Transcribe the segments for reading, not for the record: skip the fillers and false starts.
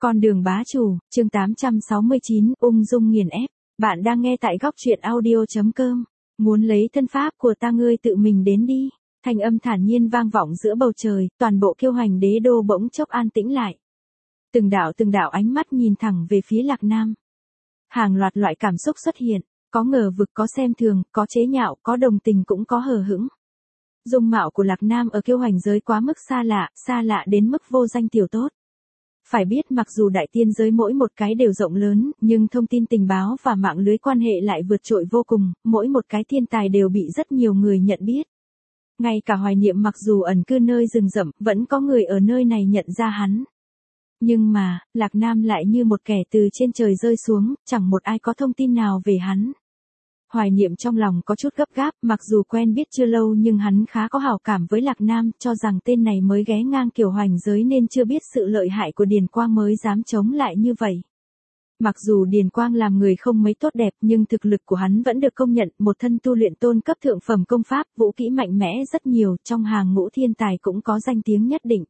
Con đường bá chủ, chương 869, ung dung nghiền ép. Bạn đang nghe tại góc truyện audio.com. Muốn lấy thân pháp của ta ngươi tự mình đến đi. Thanh âm thản nhiên vang vọng giữa bầu trời, toàn bộ Kiêu Hành đế đô bỗng chốc an tĩnh lại. Từng đạo ánh mắt nhìn thẳng về phía Lạc Nam. Hàng loạt loại cảm xúc xuất hiện, có ngờ vực, có xem thường, có chế nhạo, có đồng tình cũng có hờ hững. Dung mạo của Lạc Nam ở Kiêu Hành giới quá mức xa lạ đến mức vô danh tiểu tốt. Phải biết mặc dù đại tiên giới mỗi một cái đều rộng lớn, nhưng thông tin tình báo và mạng lưới quan hệ lại vượt trội vô cùng, mỗi một cái thiên tài đều bị rất nhiều người nhận biết. Ngay cả Hoài Niệm mặc dù ẩn cư nơi rừng rậm, vẫn có người ở nơi này nhận ra hắn. Nhưng mà, Lạc Nam lại như một kẻ từ trên trời rơi xuống, chẳng một ai có thông tin nào về hắn. Hoài Niệm trong lòng có chút gấp gáp, mặc dù quen biết chưa lâu nhưng hắn khá có hảo cảm với Lạc Nam, cho rằng tên này mới ghé ngang Kiều Hành giới nên chưa biết sự lợi hại của Điền Quang mới dám chống lại như vậy. Mặc dù Điền Quang làm người không mấy tốt đẹp nhưng thực lực của hắn vẫn được công nhận, một thân tu luyện tôn cấp thượng phẩm công pháp, vũ kỹ mạnh mẽ rất nhiều, trong hàng ngũ thiên tài cũng có danh tiếng nhất định.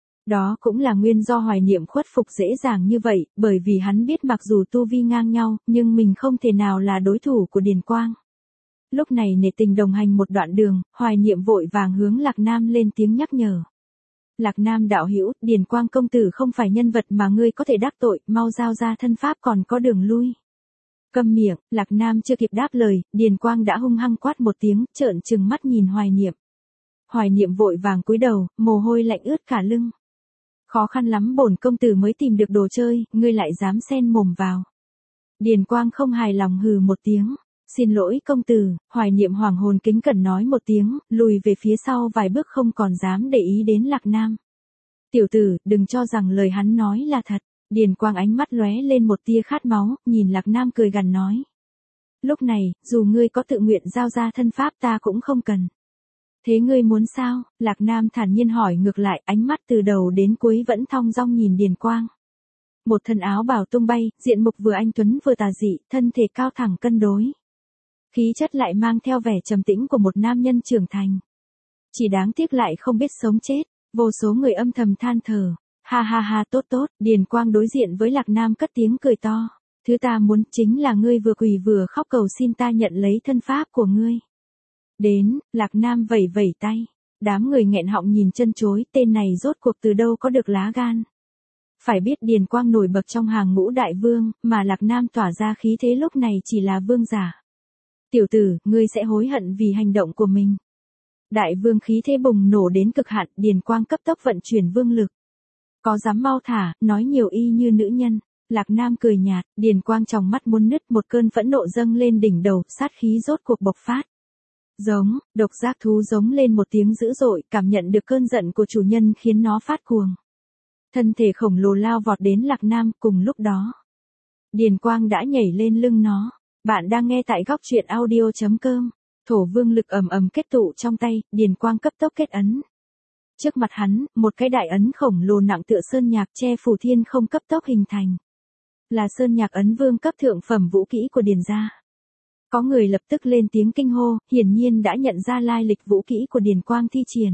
Đó cũng là nguyên do Hoài Niệm khuất phục dễ dàng như vậy, bởi vì hắn biết mặc dù tu vi ngang nhau, nhưng mình không thể nào là đối thủ của Điền Quang. Lúc này nể tình đồng hành một đoạn đường, Hoài Niệm vội vàng hướng Lạc Nam lên tiếng nhắc nhở. Lạc Nam đạo hữu, Điền Quang công tử không phải nhân vật mà ngươi có thể đắc tội, mau giao ra thân pháp còn có đường lui. Câm miệng, Lạc Nam chưa kịp đáp lời, Điền Quang đã hung hăng quát một tiếng, trợn trừng mắt nhìn Hoài Niệm. Hoài Niệm vội vàng cúi đầu, mồ hôi lạnh ướt cả lưng. Khó khăn lắm bổn công tử mới tìm được đồ chơi, ngươi lại dám xen mồm vào. Điền Quang không hài lòng hừ một tiếng. Xin lỗi công tử, Hoài Niệm hoàng hồn kính cẩn nói một tiếng, lùi về phía sau vài bước không còn dám để ý đến Lạc Nam. Tiểu tử, đừng cho rằng lời hắn nói là thật. Điền Quang ánh mắt lóe lên một tia khát máu, nhìn Lạc Nam cười gằn nói. Lúc này, dù ngươi có tự nguyện giao ra thân pháp ta cũng không cần. Thế ngươi muốn sao? Lạc Nam thản nhiên hỏi ngược lại, ánh mắt từ đầu đến cuối vẫn thong dong nhìn Điền Quang. Một thân áo bào tung bay, diện mục vừa anh tuấn vừa tà dị, thân thể cao thẳng cân đối. Khí chất lại mang theo vẻ trầm tĩnh của một nam nhân trưởng thành. Chỉ đáng tiếc lại không biết sống chết, vô số người âm thầm than thở. Ha ha ha, tốt, Điền Quang đối diện với Lạc Nam cất tiếng cười to. Thứ ta muốn chính là ngươi vừa quỳ vừa khóc cầu xin ta nhận lấy thân pháp của ngươi. Đến, Lạc Nam vẩy vẩy tay. Đám người nghẹn họng nhìn chân chối, tên này rốt cuộc từ đâu có được lá gan. Phải biết Điền Quang nổi bật trong hàng ngũ đại vương, mà Lạc Nam tỏa ra khí thế lúc này chỉ là vương giả. Tiểu tử, ngươi sẽ hối hận vì hành động của mình. Đại vương khí thế bùng nổ đến cực hạn, Điền Quang cấp tốc vận chuyển vương lực. Có dám mau thả, nói nhiều y như nữ nhân. Lạc Nam cười nhạt, Điền Quang trong mắt muốn nứt, một cơn phẫn nộ dâng lên đỉnh đầu, sát khí rốt cuộc bộc phát. Giống, độc giác thú giống lên một tiếng dữ dội, cảm nhận được cơn giận của chủ nhân khiến nó phát cuồng. Thân thể khổng lồ lao vọt đến Lạc Nam, cùng lúc đó. Điền Quang đã nhảy lên lưng nó. Bạn đang nghe tại góc truyện audio.com. Thổ vương lực ầm ầm kết tụ trong tay, Điền Quang cấp tốc kết ấn. Trước mặt hắn, một cái đại ấn khổng lồ nặng tựa sơn nhạc che phủ thiên không cấp tốc hình thành. Là sơn nhạc ấn vương cấp thượng phẩm vũ kỹ của Điền gia. Có người lập tức lên tiếng kinh hô, hiển nhiên đã nhận ra lai lịch vũ kỹ của Điền Quang thi triển.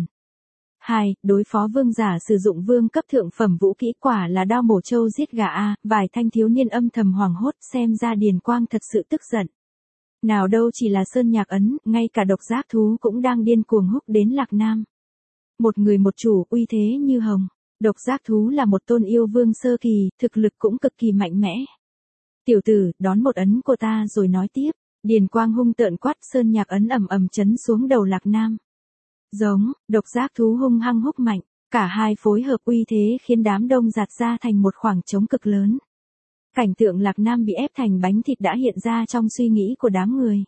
2. Đối phó vương giả sử dụng vương cấp thượng phẩm vũ kỹ quả là đao mổ trâu giết gà a, vài thanh thiếu niên âm thầm hoảng hốt, xem ra Điền Quang thật sự tức giận. Nào đâu chỉ là sơn nhạc ấn, ngay cả độc giác thú cũng đang điên cuồng húc đến Lạc Nam. Một người một chủ, uy thế như hồng. Độc giác thú là một tôn yêu vương sơ kỳ, thực lực cũng cực kỳ mạnh mẽ. Tiểu tử, đón một ấn của ta rồi nói tiếp. Điền Quang hung tợn quát, sơn nhạc ấn ầm ầm chấn xuống đầu Lạc Nam. Giống, độc giác thú hung hăng húc mạnh, cả hai phối hợp uy thế khiến đám đông giạt ra thành một khoảng trống cực lớn. Cảnh tượng Lạc Nam bị ép thành bánh thịt đã hiện ra trong suy nghĩ của đám người.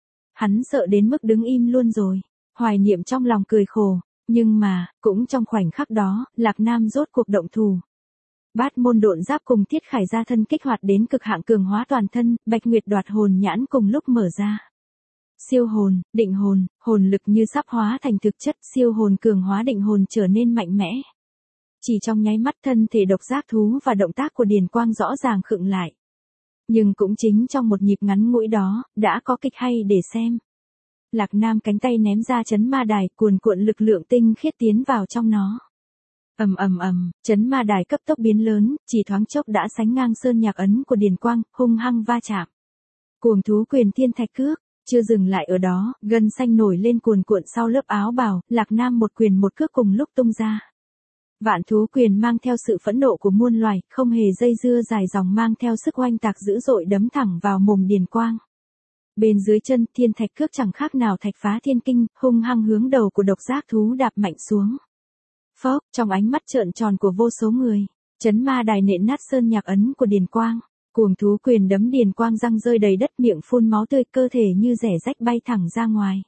Hắn sợ đến mức đứng im luôn rồi. Hoài Niệm trong lòng cười khổ, nhưng mà, cũng trong khoảnh khắc đó, Lạc Nam rốt cuộc động thủ. Bát môn độn giáp cùng Thiết Khải gia thân kích hoạt đến cực hạn cường hóa toàn thân, Bạch Nguyệt đoạt hồn nhãn cùng lúc mở ra. Siêu hồn, định hồn, hồn lực như sắp hóa thành thực chất, siêu hồn cường hóa định hồn trở nên mạnh mẽ. Chỉ trong nháy mắt thân thể độc giác thú và động tác của Điền Quang rõ ràng khựng lại. Nhưng cũng chính trong một nhịp ngắn ngủi đó, đã có kịch hay để xem. Lạc Nam cánh tay ném ra chấn ma đài, cuồn cuộn lực lượng tinh khiết tiến vào trong nó. Chấn ma đài cấp tốc biến lớn, chỉ thoáng chốc đã sánh ngang sơn nhạc ấn của Điền Quang, hung hăng va chạm. Cuồng thú quyền thiên thạch cước, chưa dừng lại ở đó, gân xanh nổi lên cuồn cuộn sau lớp áo bào, Lạc Nam một quyền một cước cùng lúc tung ra. Vạn thú quyền mang theo sự phẫn nộ của muôn loài, không hề dây dưa dài dòng mang theo sức oanh tạc dữ dội đấm thẳng vào mồm Điền Quang. Bên dưới chân thiên thạch cước chẳng khác nào thạch phá thiên kinh, hung hăng hướng đầu của độc giác thú đạp mạnh xuống. Phốc, trong ánh mắt trợn tròn của vô số người, chấn ma đài nện nát sơn nhạc ấn của Điền Quang. Cuồng thú quyền đấm Điền Quang răng rơi đầy đất, miệng phun máu tươi, cơ thể như rẻ rách bay thẳng ra ngoài.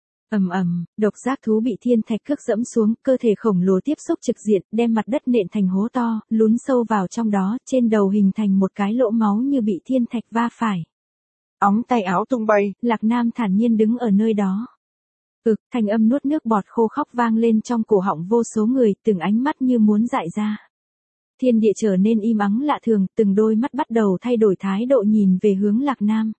Độc giác thú bị thiên thạch cước dẫm xuống, cơ thể khổng lồ tiếp xúc trực diện, đem mặt đất nện thành hố to, lún sâu vào trong đó, trên đầu hình thành một cái lỗ máu như bị thiên thạch va phải. Ống tay áo tung bay, Lạc Nam thản nhiên đứng ở nơi đó. Thanh âm nuốt nước bọt khô khóc vang lên trong cổ họng vô số người, từng ánh mắt như muốn dại ra. Thiên địa trở nên im ắng lạ thường, từng đôi mắt bắt đầu thay đổi thái độ nhìn về hướng Lạc Nam.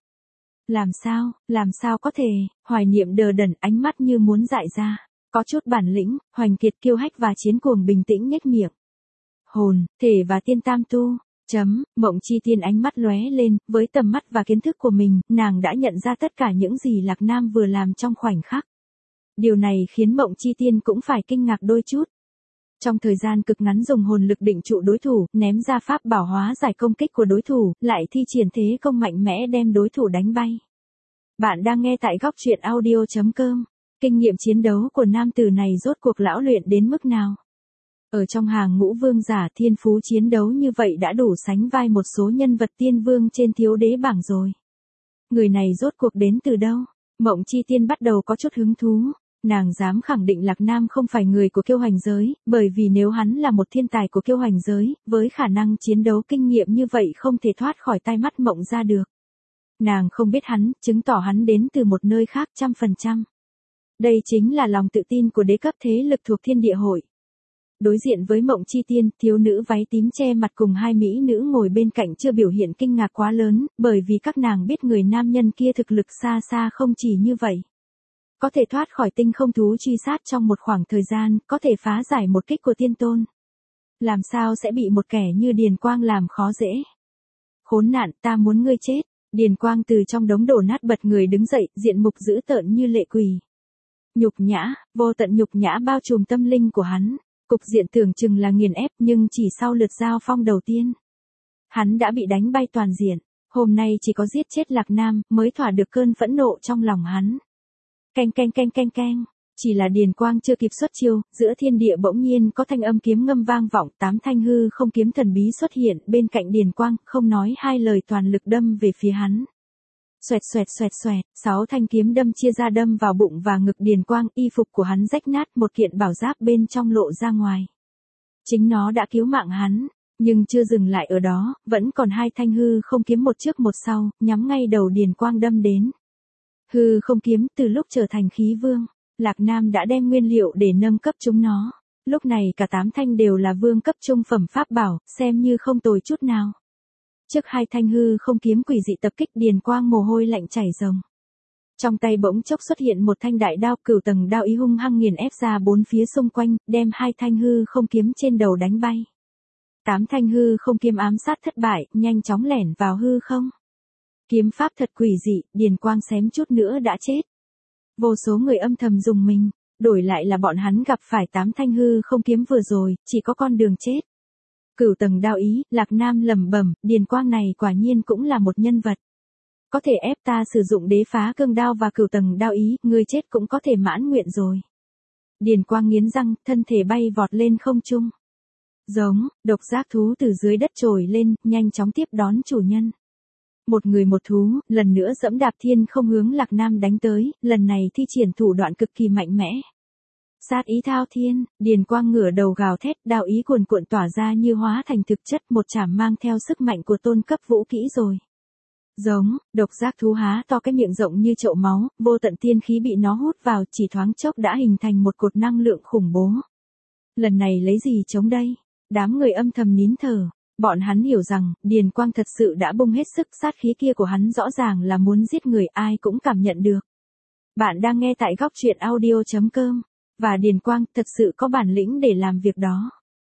Làm sao có thể, Hoài Niệm đờ đẫn, ánh mắt như muốn dại ra. Có chút bản lĩnh, Hoành Kiệt kiêu hách và Chiến Cuồng bình tĩnh nhếch miệng. Hồn, thể và tiên tam tu. Mộng Chi Tiên ánh mắt lóe lên, với tầm mắt và kiến thức của mình, nàng đã nhận ra tất cả những gì Lạc Nam vừa làm trong khoảnh khắc. Điều này khiến Mộng Chi Tiên cũng phải kinh ngạc đôi chút. Trong thời gian cực ngắn dùng hồn lực định trụ đối thủ, ném ra pháp bảo hóa giải công kích của đối thủ, lại thi triển thế công mạnh mẽ đem đối thủ đánh bay. Bạn đang nghe tại góc truyện audio.com. Kinh nghiệm chiến đấu của nam tử này rốt cuộc lão luyện đến mức nào? Ở trong hàng ngũ vương giả, thiên phú chiến đấu như vậy đã đủ sánh vai một số nhân vật tiên vương trên thiếu đế bảng rồi. Người này rốt cuộc đến từ đâu? Mộng Chi Tiên bắt đầu có chút hứng thú. Nàng dám khẳng định Lạc Nam không phải người của Kiêu Hành giới, bởi vì nếu hắn là một thiên tài của Kiêu Hành giới, với khả năng chiến đấu kinh nghiệm như vậy không thể thoát khỏi tai mắt Mộng ra được. Nàng không biết hắn, chứng tỏ hắn đến từ một nơi khác 100%. Đây chính là lòng tự tin của đế cấp thế lực thuộc Thiên Địa Hội. Đối diện với Mộng Chi Tiên, thiếu nữ váy tím che mặt cùng hai mỹ nữ ngồi bên cạnh chưa biểu hiện kinh ngạc quá lớn, bởi vì các nàng biết người nam nhân kia thực lực xa xa không chỉ như vậy. Có thể thoát khỏi tinh không thú truy sát trong một khoảng thời gian, có thể phá giải một kích của tiên tôn. Làm sao sẽ bị một kẻ như Điền Quang làm khó dễ? Khốn nạn, ta muốn ngươi chết. Điền Quang từ trong đống đổ nát bật người đứng dậy, diện mục dữ tợn như lệ quỷ. Nhục nhã, vô tận nhục nhã bao trùm tâm linh của hắn. Cục diện tưởng chừng là nghiền ép, nhưng chỉ sau lượt giao phong đầu tiên, hắn đã bị đánh bay toàn diện. Hôm nay chỉ có giết chết Lạc Nam mới thỏa được cơn phẫn nộ trong lòng hắn. Keng. Chỉ là Điền Quang chưa kịp xuất chiêu, giữa thiên địa bỗng nhiên có thanh âm kiếm ngâm vang vọng, 8 thanh hư không kiếm thần bí xuất hiện bên cạnh Điền Quang, không nói hai lời toàn lực đâm về phía hắn. Xoẹt, 6 thanh kiếm đâm chia ra đâm vào bụng và ngực Điền Quang, y phục của hắn rách nát, một kiện bảo giáp bên trong lộ ra ngoài. Chính nó đã cứu mạng hắn, nhưng chưa dừng lại ở đó, vẫn còn 2 thanh hư không kiếm một trước một sau, nhắm ngay đầu Điền Quang đâm đến. Hư không kiếm từ lúc trở thành khí vương, Lạc Nam đã đem nguyên liệu để nâng cấp chúng nó. Lúc này cả 8 thanh đều là vương cấp trung phẩm pháp bảo, xem như không tồi chút nào. Trước 2 thanh hư không kiếm quỷ dị tập kích, Điền Quang mồ hôi lạnh chảy ròng. Trong tay bỗng chốc xuất hiện một thanh đại đao, cửu tầng đao ý hung hăng nghiền ép ra bốn phía xung quanh, đem 2 thanh hư không kiếm trên đầu đánh bay. 8 thanh hư không kiếm ám sát thất bại, nhanh chóng lẻn vào hư không. Kiếm pháp thật quỷ dị, Điền Quang xém chút nữa đã chết. Vô số người âm thầm dùng mình, đổi lại là bọn hắn gặp phải 8 thanh hư không kiếm vừa rồi, chỉ có con đường chết. Cửu tầng đao ý, Lạc Nam lẩm bẩm, Điền Quang này quả nhiên cũng là một nhân vật. Có thể ép ta sử dụng đế phá cương đao và cửu tầng đao ý, ngươi chết cũng có thể mãn nguyện rồi. Điền Quang nghiến răng, thân thể bay vọt lên không trung. Giống, độc giác thú từ dưới đất trồi lên, nhanh chóng tiếp đón chủ nhân. Một người một thú, lần nữa dẫm đạp thiên không hướng Lạc Nam đánh tới, lần này thi triển thủ đoạn cực kỳ mạnh mẽ. Sát ý thao thiên, Điền Quang ngửa đầu gào thét, đao ý cuồn cuộn tỏa ra như hóa thành thực chất, một chảm mang theo sức mạnh của tôn cấp vũ kỹ rồi. Giống, độc giác thú há to cái miệng rộng như chậu máu, vô tận tiên khí bị nó hút vào, chỉ thoáng chốc đã hình thành một cột năng lượng khủng bố. Lần này lấy gì chống đây? Đám người âm thầm nín thở. Bọn hắn hiểu rằng, Điền Quang thật sự đã bung hết sức, sát khí kia của hắn rõ ràng là muốn giết người, ai cũng cảm nhận được. Bạn đang nghe tại góc truyện audio.com. Và Điền Quang thật sự có bản lĩnh để làm việc đó.